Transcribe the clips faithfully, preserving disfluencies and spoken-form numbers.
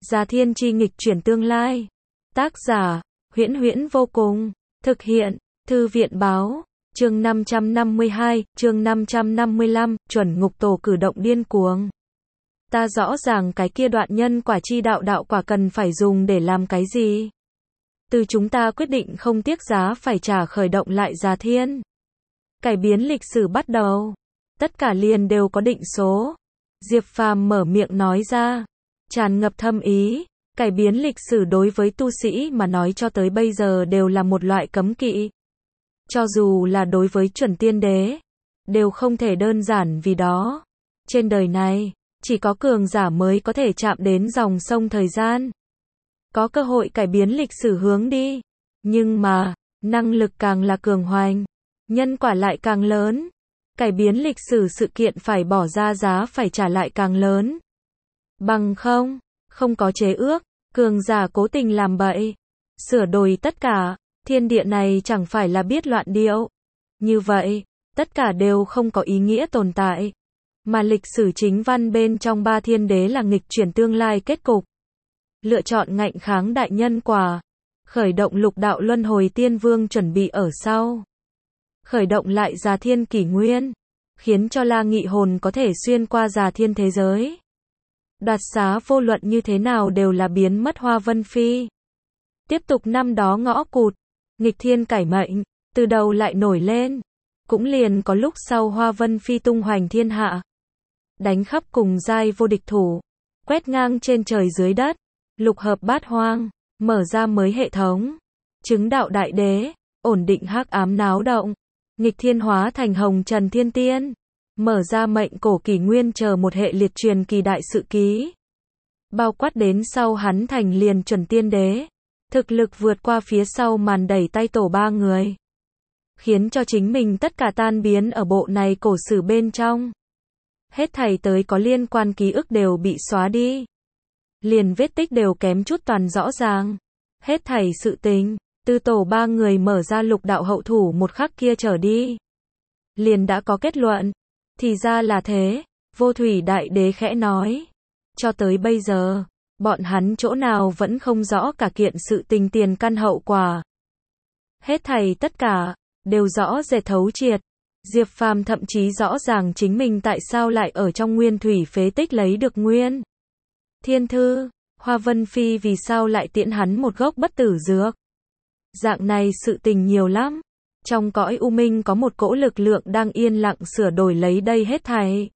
Già Thiên chi nghịch chuyển tương lai. Tác giả, Huyễn Huyễn vô cùng. Thực hiện, Thư viện báo. Chương năm trăm năm mươi hai, chương năm trăm năm mươi lăm, chuẩn ngục tổ cử động điên cuồng. Ta rõ ràng cái kia đoạn nhân quả chi đạo đạo quả cần phải dùng để làm cái gì. Từ chúng ta quyết định không tiếc giá phải trả khởi động lại Già Thiên. Cải biến lịch sử bắt đầu. Tất cả liền đều có định số. Diệp Phàm mở miệng nói ra. Tràn ngập thâm ý. Cải biến lịch sử đối với tu sĩ mà nói cho tới bây giờ đều là một loại cấm kỵ. Cho dù là đối với chuẩn tiên đế, đều không thể đơn giản vì đó. Trên đời này, chỉ có cường giả mới có thể chạm đến dòng sông thời gian. Có cơ hội cải biến lịch sử hướng đi. Nhưng mà, năng lực càng là cường hoành, nhân quả lại càng lớn. Cải biến lịch sử sự kiện phải bỏ ra giá phải trả lại càng lớn. Bằng không, không có chế ước, cường giả cố tình làm bậy, sửa đổi tất cả, thiên địa này chẳng phải là biết loạn điệu. Như vậy, tất cả đều không có ý nghĩa tồn tại. Mà lịch sử chính văn bên trong ba thiên đế là nghịch chuyển tương lai kết cục. Lựa chọn ngạnh kháng đại nhân quả. Khởi động lục đạo luân hồi tiên vương chuẩn bị ở sau. Khởi động lại Già Thiên kỷ nguyên. Khiến cho La Nghị hồn có thể xuyên qua Già Thiên thế giới. Đoạt xá vô luận như thế nào đều là biến mất Hoa Vân Phi. Tiếp tục năm đó ngõ cụt. Nghịch thiên cải mệnh. Từ đầu lại nổi lên. Cũng liền có lúc sau Hoa Vân Phi tung hoành thiên hạ. Đánh khắp cùng giai vô địch thủ. Quét ngang trên trời dưới đất. Lục hợp bát hoang. Mở ra mới hệ thống. Chứng đạo đại đế. Ổn định hắc ám náo động. Nghịch thiên hóa thành hồng trần thiên tiên. Mở ra mệnh cổ kỷ nguyên chờ một hệ liệt truyền kỳ đại sự ký. Bao quát đến sau hắn thành liền chuẩn tiên đế. Thực lực vượt qua phía sau màn đẩy tay tổ ba người. Khiến cho chính mình tất cả tan biến ở bộ này cổ sử bên trong. Hết thảy tới có liên quan ký ức đều bị xóa đi. Liền vết tích đều kém chút toàn rõ ràng. Hết thảy sự tình, từ tổ ba người mở ra lục đạo hậu thủ một khắc kia trở đi. Liền đã có kết luận. Thì ra là thế, Vô Thủy Đại Đế khẽ nói. Cho tới bây giờ, bọn hắn chỗ nào vẫn không rõ cả kiện sự tình tiền căn hậu quả. Hết thảy tất cả, đều rõ rệt thấu triệt. Diệp Phàm thậm chí rõ ràng chính mình tại sao lại ở trong nguyên thủy phế tích lấy được nguyên thiên thư. Hoa Vân Phi vì sao lại tiễn hắn một gốc bất tử dược. Dạng này sự tình nhiều lắm. Trong cõi u minh có một cỗ lực lượng đang yên lặng sửa đổi lấy đây hết thảy.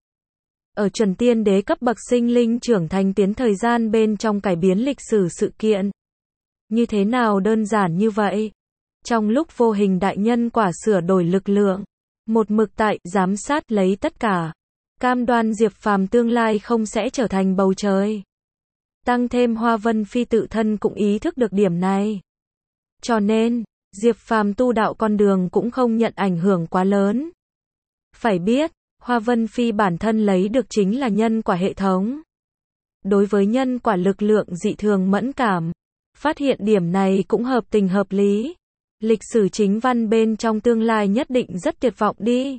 Ở chuẩn tiên đế cấp bậc sinh linh trưởng thành tiến thời gian bên trong cải biến lịch sử sự kiện. Như thế nào đơn giản như vậy? Trong lúc vô hình đại nhân quả sửa đổi lực lượng. Một mực tại giám sát lấy tất cả. Cam đoan Diệp Phàm tương lai không sẽ trở thành bầu trời. Tăng thêm Hoa Vân Phi tự thân cũng ý thức được điểm này. Cho nên, Diệp Phàm tu đạo con đường cũng không nhận ảnh hưởng quá lớn. Phải biết, Hoa Vân Phi bản thân lấy được chính là nhân quả hệ thống. Đối với nhân quả lực lượng dị thường mẫn cảm. Phát hiện điểm này cũng hợp tình hợp lý. Lịch sử chính văn bên trong tương lai nhất định rất tuyệt vọng đi.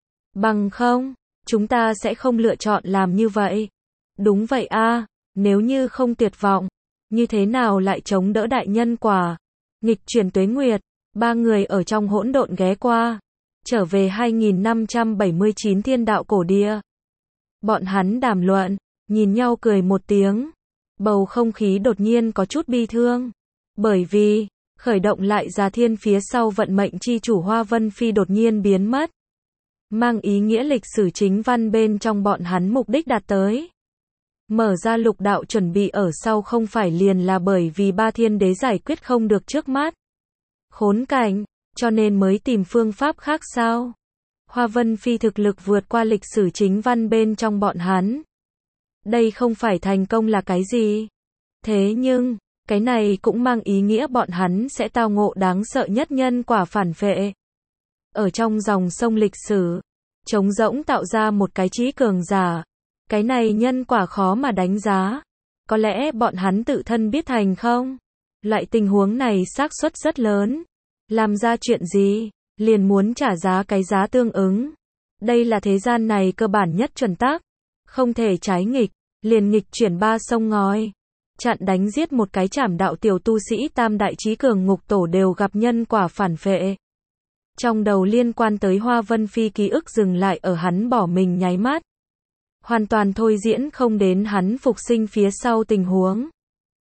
Bằng không, chúng ta sẽ không lựa chọn làm như vậy. Đúng vậy a, nếu như không tuyệt vọng, như thế nào lại chống đỡ đại nhân quả? Nghịch chuyển tuế nguyệt, ba người ở trong hỗn độn ghé qua, trở về hai nghìn năm trăm bảy mươi chín thiên đạo cổ địa. Bọn hắn đàm luận, nhìn nhau cười một tiếng. Bầu không khí đột nhiên có chút bi thương. Bởi vì, khởi động lại Già Thiên phía sau vận mệnh chi chủ Hoa Vân Phi đột nhiên biến mất. Mang ý nghĩa lịch sử chính văn bên trong bọn hắn mục đích đạt tới. Mở ra lục đạo chuẩn bị ở sau không phải liền là bởi vì ba thiên đế giải quyết không được trước mắt. Khốn cảnh, cho nên mới tìm phương pháp khác sao? Hoa Vân Phi thực lực vượt qua lịch sử chính văn bên trong bọn hắn. Đây không phải thành công là cái gì? Thế nhưng, cái này cũng mang ý nghĩa bọn hắn sẽ tao ngộ đáng sợ nhất nhân quả phản phệ. Ở trong dòng sông lịch sử, trống rỗng tạo ra một cái trí cường giả. Cái này nhân quả khó mà đánh giá. Có lẽ bọn hắn tự thân biết thành không? Loại tình huống này xác suất rất lớn. Làm ra chuyện gì, liền muốn trả giá cái giá tương ứng. Đây là thế gian này cơ bản nhất chuẩn tắc. Không thể trái nghịch, liền nghịch chuyển ba sông ngòi. chặn đánh giết một cái trảm đạo tiểu tu sĩ tam đại trí cường ngục tổ đều gặp nhân quả phản phệ. Trong đầu liên quan tới Hoa Vân Phi ký ức dừng lại ở hắn bỏ mình nháy mắt. Hoàn toàn thôi diễn không đến hắn phục sinh phía sau tình huống.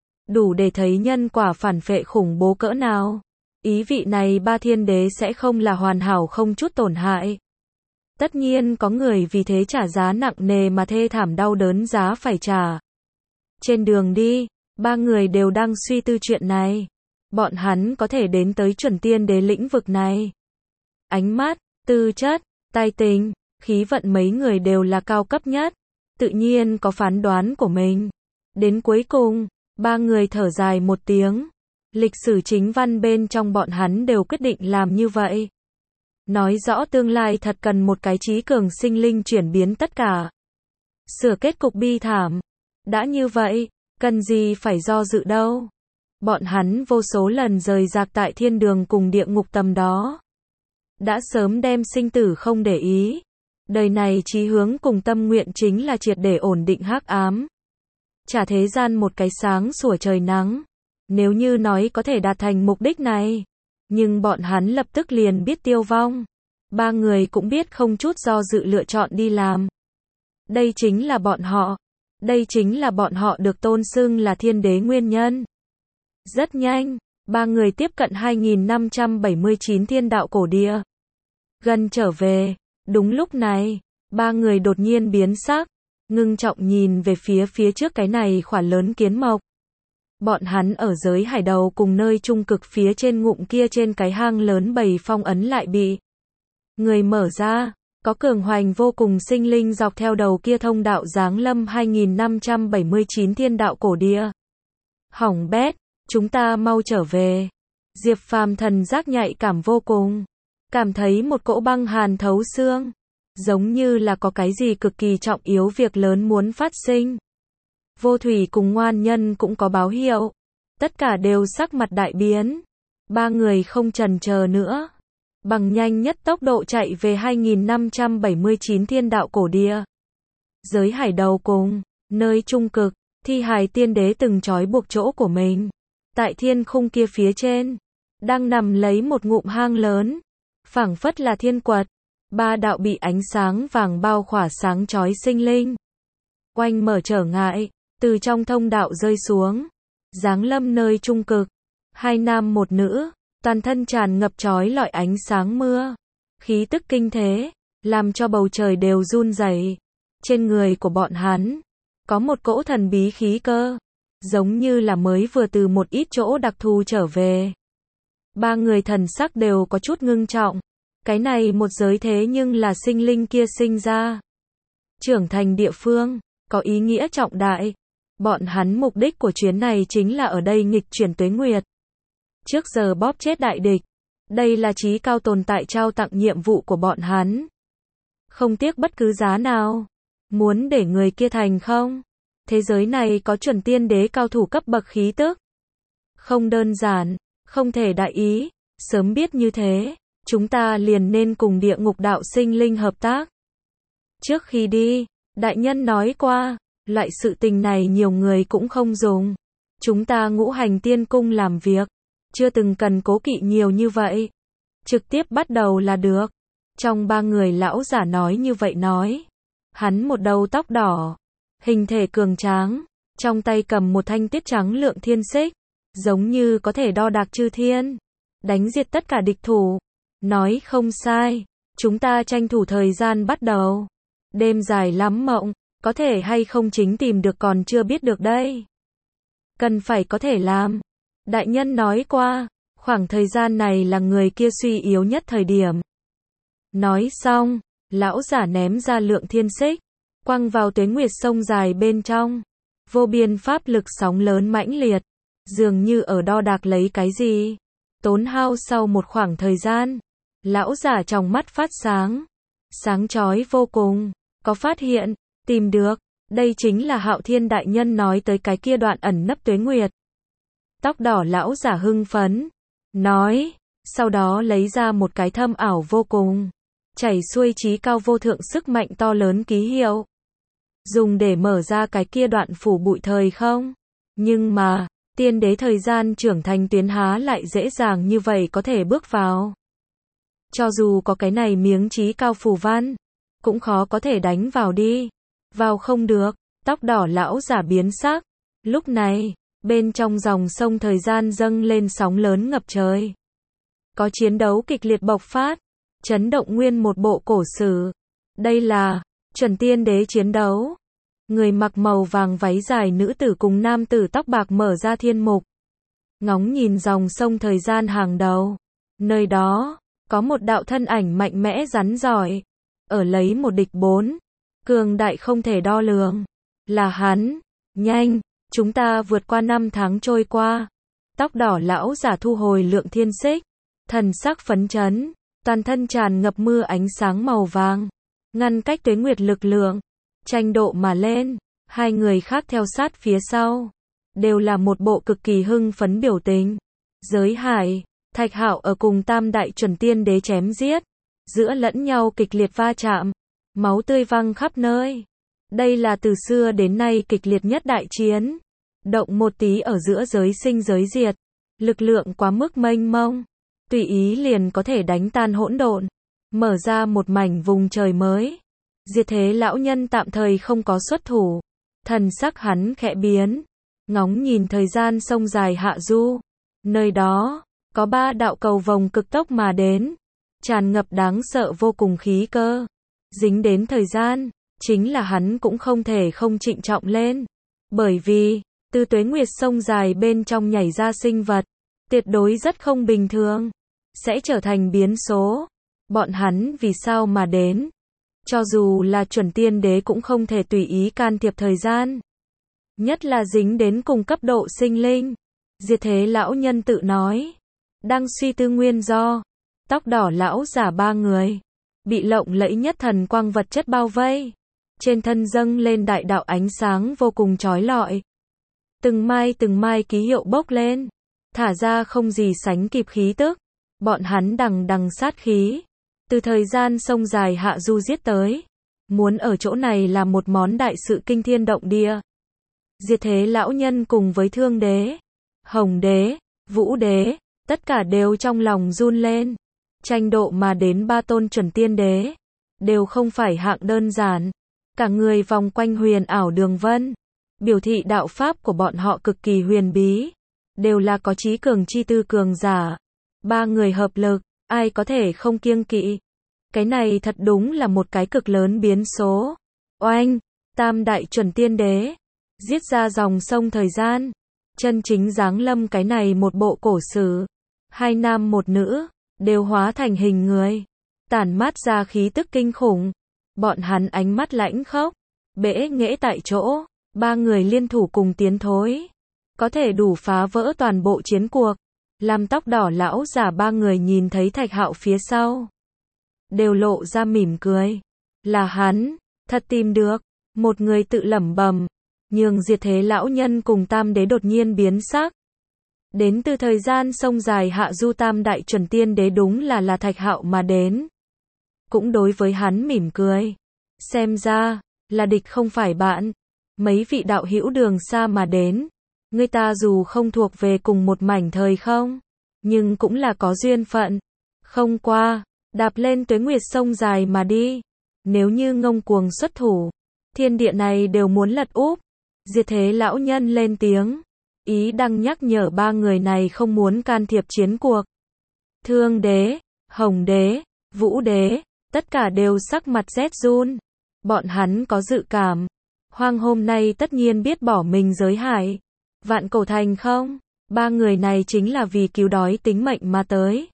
Đủ để thấy nhân quả phản phệ khủng bố cỡ nào. Ý vị này ba thiên đế sẽ không là hoàn hảo không chút tổn hại. Tất nhiên có người vì thế trả giá nặng nề mà thê thảm đau đớn giá phải trả. Trên đường đi, ba người đều đang suy tư chuyện này. Bọn hắn có thể đến tới chuẩn tiên đế lĩnh vực này. Ánh mắt, tư chất, tài tình, khí vận mấy người đều là cao cấp nhất. Tự nhiên có phán đoán của mình. Đến cuối cùng, ba người thở dài một tiếng. Lịch sử chính văn bên trong bọn hắn đều quyết định làm như vậy. Nói rõ tương lai thật cần một cái trí cường sinh linh chuyển biến tất cả. Sửa kết cục bi thảm. Đã như vậy, cần gì phải do dự đâu. Bọn hắn vô số lần rời rạc tại thiên đường cùng địa ngục tầm đó. Đã sớm đem sinh tử không để ý. Đời này chí hướng cùng tâm nguyện chính là triệt để ổn định hắc ám. Trả thế gian một cái sáng sủa trời nắng. Nếu như nói có thể đạt thành mục đích này. Nhưng bọn hắn lập tức liền biết tiêu vong. Ba người cũng biết không chút do dự lựa chọn đi làm. Đây chính là bọn họ. Đây chính là bọn họ được tôn xưng là thiên đế nguyên nhân. Rất nhanh, ba người tiếp cận hai nghìn năm trăm bảy mươi chín thiên đạo cổ địa. Gần trở về, đúng lúc này, ba người đột nhiên biến sắc, ngưng trọng nhìn về phía phía trước cái này khoản lớn kiến mộc. Bọn hắn ở giới hải đầu cùng nơi trung cực phía trên ngụm kia trên cái hang lớn bầy phong ấn lại bị người mở ra, có cường hoành vô cùng sinh linh dọc theo đầu kia thông đạo giáng lâm hai nghìn năm trăm bảy mươi chín thiên đạo cổ địa. Hỏng bét, chúng ta mau trở về. Diệp Phàm thần giác nhạy cảm vô cùng, cảm thấy một cỗ băng hàn thấu xương, giống như là có cái gì cực kỳ trọng yếu việc lớn muốn phát sinh. Vô Thủy cùng Ngoan Nhân cũng có báo hiệu, tất cả đều sắc mặt đại biến. Ba người không chần chờ nữa, bằng nhanh nhất tốc độ chạy về hai nghìn năm trăm bảy mươi chín thiên đạo cổ địa. Giới hải đầu cùng, nơi trung cực, thi hài tiên đế từng trói buộc chỗ của mình. Tại thiên khung kia phía trên, đang nằm lấy một ngụm hang lớn, phảng phất là thiên quật. Ba đạo bị ánh sáng vàng bao khỏa sáng chói sinh linh. Oanh mở trở ngại, từ trong thông đạo rơi xuống, giáng lâm nơi trung cực. Hai nam một nữ, toàn thân tràn ngập chói lọi ánh sáng mưa, khí tức kinh thế, làm cho bầu trời đều run rẩy. Trên người của bọn hắn, có một cỗ thần bí khí cơ, giống như là mới vừa từ một ít chỗ đặc thù trở về. Ba người thần sắc đều có chút ngưng trọng. Cái này một giới thế nhưng là sinh linh kia sinh ra. Trưởng thành địa phương, có ý nghĩa trọng đại. Bọn hắn mục đích của chuyến này chính là ở đây nghịch chuyển tuế nguyệt. Trước giờ bóp chết đại địch. Đây là chí cao tồn tại trao tặng nhiệm vụ của bọn hắn. Không tiếc bất cứ giá nào. Muốn để người kia thành không? Thế giới này có chuẩn tiên đế cao thủ cấp bậc khí tức. Không đơn giản, không thể đại ý. Sớm biết như thế, chúng ta liền nên cùng địa ngục đạo sinh linh hợp tác. Trước khi đi, đại nhân nói qua, loại sự tình này nhiều người cũng không dùng. Chúng ta ngũ hành tiên cung làm việc, chưa từng cần cố kỵ nhiều như vậy. Trực tiếp bắt đầu là được. Trong ba người lão giả nói như vậy nói. Hắn một đầu tóc đỏ, hình thể cường tráng, trong tay cầm một thanh tiết trắng lượng thiên xích, giống như có thể đo đạc chư thiên, đánh diệt tất cả địch thủ. Nói không sai, chúng ta tranh thủ thời gian bắt đầu. Đêm dài lắm mộng, có thể hay không chính tìm được còn chưa biết được đây. Cần phải có thể làm. Đại nhân nói qua, khoảng thời gian này là người kia suy yếu nhất thời điểm. Nói xong, lão giả ném ra lượng thiên xích, quăng vào tuế nguyệt sông dài bên trong. Vô biên pháp lực sóng lớn mãnh liệt, dường như ở đo đạc lấy cái gì. Tốn hao sau một khoảng thời gian, lão giả trong mắt phát sáng, sáng chói vô cùng, có phát hiện, tìm được, đây chính là Hạo Thiên đại nhân nói tới cái kia đoạn ẩn nấp tuế nguyệt. Tóc đỏ lão giả hưng phấn, nói, sau đó lấy ra một cái thâm ảo vô cùng, chảy xuôi chí cao vô thượng sức mạnh to lớn ký hiệu, dùng để mở ra cái kia đoạn phủ bụi thời không. Nhưng mà, tiên đế thời gian trưởng thành tuyến há lại dễ dàng như vậy có thể bước vào. Cho dù có cái này miếng chí cao phù văn, cũng khó có thể đánh vào đi. Vào không được, tóc đỏ lão giả biến sắc. Lúc này, bên trong dòng sông thời gian dâng lên sóng lớn ngập trời. Có chiến đấu kịch liệt bộc phát, chấn động nguyên một bộ cổ sử. Đây là chuẩn tiên đế chiến đấu. Người mặc màu vàng váy dài nữ tử cùng nam tử tóc bạc mở ra thiên mục. Ngóng nhìn dòng sông thời gian hàng đầu. Nơi đó, có một đạo thân ảnh mạnh mẽ rắn giỏi. Ở lấy một địch bốn. Cường đại không thể đo lường. Là hắn. Nhanh, chúng ta vượt qua năm tháng trôi qua. Tóc đỏ lão giả thu hồi lượng thiên xích. Thần sắc phấn chấn. Toàn thân tràn ngập mưa ánh sáng màu vàng. Ngăn cách tuế nguyệt lực lượng. Tranh độ mà lên. Hai người khác theo sát phía sau. Đều là một bộ cực kỳ hưng phấn biểu tình. Giới hải. Thạch Hạo ở cùng tam đại chuẩn tiên đế chém giết. Giữa lẫn nhau kịch liệt va chạm. Máu tươi văng khắp nơi. Đây là từ xưa đến nay kịch liệt nhất đại chiến. Động một tí ở giữa giới sinh giới diệt. Lực lượng quá mức mênh mông. Tùy ý liền có thể đánh tan hỗn độn. Mở ra một mảnh vùng trời mới. Diệt thế lão nhân tạm thời không có xuất thủ. Thần sắc hắn khẽ biến. Ngóng nhìn thời gian sông dài hạ du. Nơi đó, có ba đạo cầu vồng cực tốc mà đến. Tràn ngập đáng sợ vô cùng khí cơ. Dính đến thời gian, chính là hắn cũng không thể không trịnh trọng lên. Bởi vì, từ tuế nguyệt sông dài bên trong nhảy ra sinh vật, tuyệt đối rất không bình thường. Sẽ trở thành biến số. Bọn hắn vì sao mà đến? Cho dù là chuẩn tiên đế cũng không thể tùy ý can thiệp thời gian. Nhất là dính đến cùng cấp độ sinh linh. Diệt thế lão nhân tự nói. Đang suy tư nguyên do. Tóc đỏ lão giả ba người. Bị lộng lẫy nhất thần quang vật chất bao vây. Trên thân dâng lên đại đạo ánh sáng vô cùng chói lọi. Từng mai từng mai ký hiệu bốc lên. Thả ra không gì sánh kịp khí tức. Bọn hắn đằng đằng sát khí. Từ thời gian sông dài hạ du giết tới. Muốn ở chỗ này là một món đại sự kinh thiên động địa. Diệt thế lão nhân cùng với thương đế, hồng đế, vũ đế, tất cả đều trong lòng run lên. Tranh độ mà đến ba tôn chuẩn tiên đế. Đều không phải hạng đơn giản. Cả người vòng quanh huyền ảo đường vân. Biểu thị đạo pháp của bọn họ cực kỳ huyền bí. Đều là có trí cường chi tư cường giả. Ba người hợp lực, ai có thể không kiêng kỵ. Cái này thật đúng là một cái cực lớn biến số. Oanh, tam đại chuẩn tiên đế. Giết ra dòng sông thời gian. Chân chính giáng lâm cái này một bộ cổ sử. Hai nam một nữ, đều hóa thành hình người. Tản mát ra khí tức kinh khủng. Bọn hắn ánh mắt lãnh khốc. Bẽ nghễ tại chỗ. Ba người liên thủ cùng tiến thối. Có thể đủ phá vỡ toàn bộ chiến cuộc. Làm tóc đỏ lão giả ba người nhìn thấy Thạch Hạo phía sau. Đều lộ ra mỉm cười. Là hắn, thật tìm được. Một người tự lẩm bẩm. Nhường diệt thế lão nhân cùng tam đế đột nhiên biến sắc. Đến từ thời gian sông dài hạ du tam đại chuẩn tiên đế đúng là là Thạch Hạo mà đến. Cũng đối với hắn mỉm cười. Xem ra, là địch không phải bạn. Mấy vị đạo hữu đường xa mà đến. Người ta dù không thuộc về cùng một mảnh thời không, nhưng cũng là có duyên phận. Không qua, đạp lên tuế nguyệt sông dài mà đi. Nếu như ngông cuồng xuất thủ, thiên địa này đều muốn lật úp. Diệt thế lão nhân lên tiếng. Ý đang nhắc nhở ba người này không muốn can thiệp chiến cuộc. Thương đế, hồng đế, vũ đế, tất cả đều sắc mặt rét run. Bọn hắn có dự cảm. Hoang hôm nay tất nhiên biết bỏ mình giới hải. Vạn cổ thành không? Ba người này chính là vì cứu đói tính mệnh mà tới.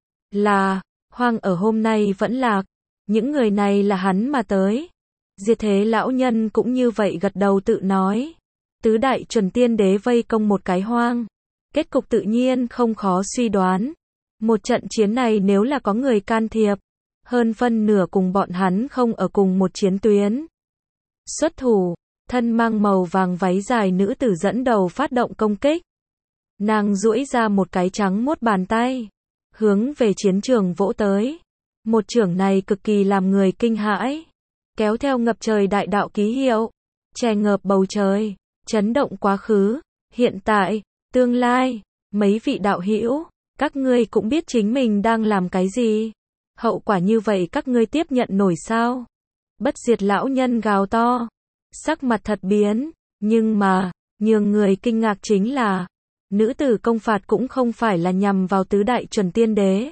Là, Hoang ở hôm nay vẫn lạc. Những người này là hắn mà tới. Diệt thế lão nhân cũng như vậy gật đầu tự nói. Tứ đại chuẩn tiên đế vây công một cái Hoang. Kết cục tự nhiên không khó suy đoán. Một trận chiến này nếu là có người can thiệp, hơn phân nửa cùng bọn hắn không ở cùng một chiến tuyến. Xuất thủ, thân mang màu vàng váy dài nữ tử dẫn đầu phát động công kích. Nàng duỗi ra một cái trắng muốt bàn tay, hướng về chiến trường vỗ tới. Một chưởng này cực kỳ làm người kinh hãi, kéo theo ngập trời đại đạo ký hiệu, che ngợp bầu trời, chấn động quá khứ. hiện tại, tương lai, mấy vị đạo hữu, các ngươi cũng biết chính mình đang làm cái gì. Hậu quả như vậy các ngươi tiếp nhận nổi sao? Bất diệt lão nhân gào to. Sắc mặt thật biến, nhưng mà, nhường người kinh ngạc chính là, nữ tử công phạt cũng không phải là nhằm vào tứ đại chuẩn tiên đế,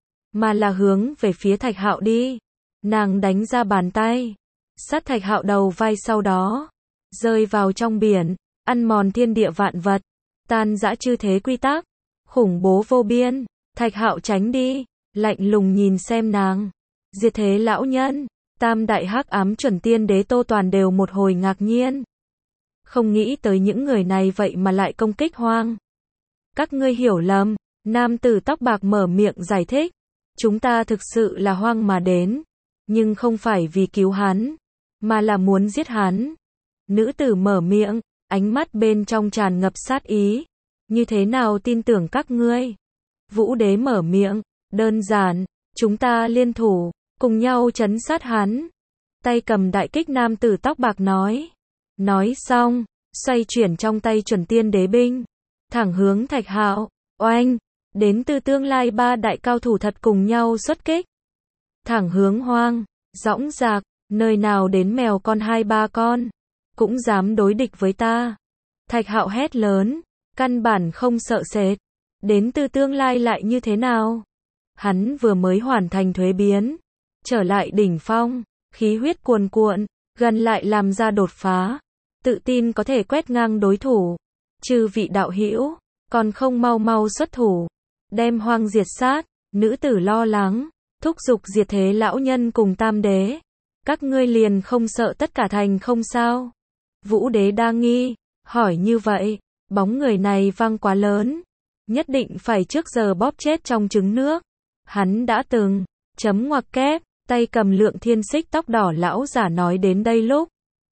mà là hướng về phía Thạch Hạo đi. Nàng đánh ra bàn tay, sát Thạch Hạo đầu vai sau đó, rơi vào trong biển, ăn mòn thiên địa vạn vật, tan rã chư thế quy tắc, khủng bố vô biên. Thạch Hạo tránh đi, lạnh lùng nhìn xem nàng. Diệt thế lão nhân, tam đại hắc ám chuẩn tiên đế Tô Toàn đều một hồi ngạc nhiên. Không nghĩ tới những người này vậy mà lại công kích Hoang. Các ngươi hiểu lầm, nam tử tóc bạc mở miệng giải thích. Chúng ta thực sự là Hoang mà đến, nhưng không phải vì cứu hắn, mà là muốn giết hắn. Nữ tử mở miệng, ánh mắt bên trong tràn ngập sát ý. Như thế nào tin tưởng các ngươi? Vũ đế mở miệng, đơn giản, chúng ta liên thủ, cùng nhau trấn sát hắn. Tay cầm đại kích nam tử tóc bạc nói. Nói xong, xoay chuyển trong tay chuẩn tiên đế binh, thẳng hướng Thạch Hạo. Oanh, đến từ tương lai ba đại cao thủ thật cùng nhau xuất kích. Thẳng hướng Hoang, dõng dạc, nơi nào đến mèo con hai ba con, cũng dám đối địch với ta. Thạch Hạo hét lớn, căn bản không sợ sệt. Đến từ tương lai lại như thế nào? Hắn vừa mới hoàn thành thuế biến, trở lại đỉnh phong, khí huyết cuồn cuộn, gần lại làm ra đột phá, tự tin có thể quét ngang đối thủ. Chư vị đạo hữu, còn không mau mau xuất thủ, đem Hoang diệt sát. Nữ tử lo lắng, thúc giục diệt thế lão nhân cùng tam đế. Các ngươi liền không sợ tất cả thành không sao? Vũ đế đa nghi, hỏi như vậy, bóng người này vang quá lớn, nhất định phải trước giờ bóp chết trong trứng nước. Hắn đã từng, chấm ngoặc kép, tay cầm lượng thiên xích tóc đỏ lão giả nói đến đây lúc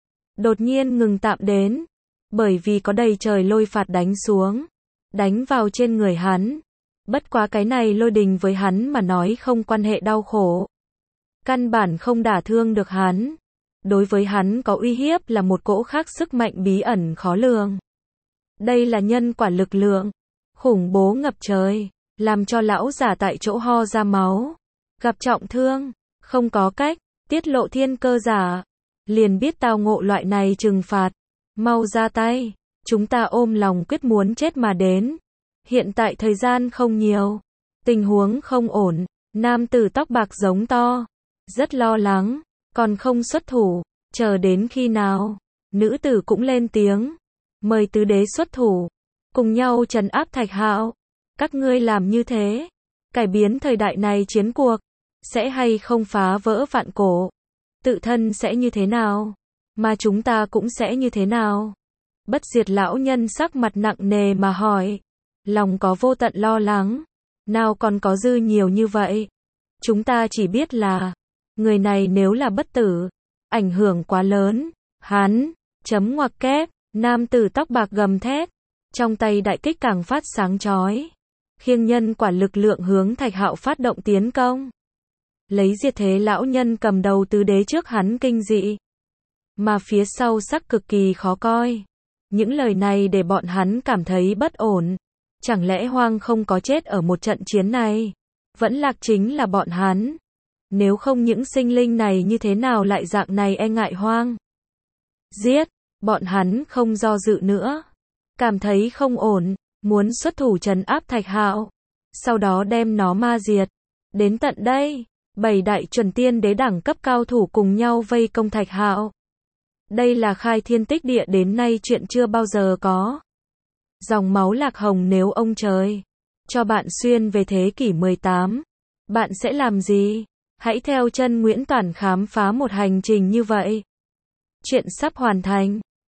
đột nhiên ngừng tạm đến, bởi vì có đầy trời lôi phạt đánh xuống, đánh vào trên người hắn. Bất quá cái này lôi đình với hắn mà nói không quan hệ đau khổ, căn bản không đả thương được hắn. Đối với hắn có uy hiếp là một cỗ khác sức mạnh bí ẩn khó lường. Đây là nhân quả lực lượng, khủng bố ngập trời, làm cho lão giả tại chỗ ho ra máu, gặp trọng thương, không có cách, tiết lộ thiên cơ giả, liền biết tao ngộ loại này trừng phạt, mau ra tay, chúng ta ôm lòng quyết muốn chết mà đến. Hiện tại thời gian không nhiều, tình huống không ổn, nam tử tóc bạc giống to, rất lo lắng, còn không xuất thủ, chờ đến khi nào? Nữ tử cũng lên tiếng, mời tứ đế xuất thủ, cùng nhau trấn áp Thạch Hạo. Các ngươi làm như thế, cải biến thời đại này chiến cuộc, sẽ hay không phá vỡ vạn cổ? Tự thân sẽ như thế nào? Mà chúng ta cũng sẽ như thế nào? Bất diệt lão nhân sắc mặt nặng nề mà hỏi, lòng có vô tận lo lắng, nào còn có dư nhiều như vậy. Chúng ta chỉ biết là, người này nếu là bất tử, ảnh hưởng quá lớn. Hắn, chấm ngoặc kép, nam tử tóc bạc gầm thét, trong tay đại kích càng phát sáng chói, khiêng nhân quả lực lượng hướng Thạch Hạo phát động tiến công. Lấy diệt thế lão nhân cầm đầu tứ đế trước hắn kinh dị, mà phía sau sắc cực kỳ khó coi. Những lời này để bọn hắn cảm thấy bất ổn. Chẳng lẽ Hoang không có chết ở một trận chiến này? Vẫn lạc chính là bọn hắn. Nếu không những sinh linh này như thế nào lại dạng này e ngại Hoang? Giết, bọn hắn không do dự nữa. Cảm thấy không ổn, muốn xuất thủ trấn áp Thạch Hạo, sau đó đem nó ma diệt. Đến tận đây, bảy đại chuẩn tiên đế đẳng cấp cao thủ cùng nhau vây công Thạch Hạo. Đây là khai thiên tích địa đến nay chuyện chưa bao giờ có. Dòng máu lạc hồng, nếu ông trời cho bạn xuyên về thế kỷ mười tám, bạn sẽ làm gì? Hãy theo chân Nguyễn Toản khám phá một hành trình như vậy. Chuyện sắp hoàn thành.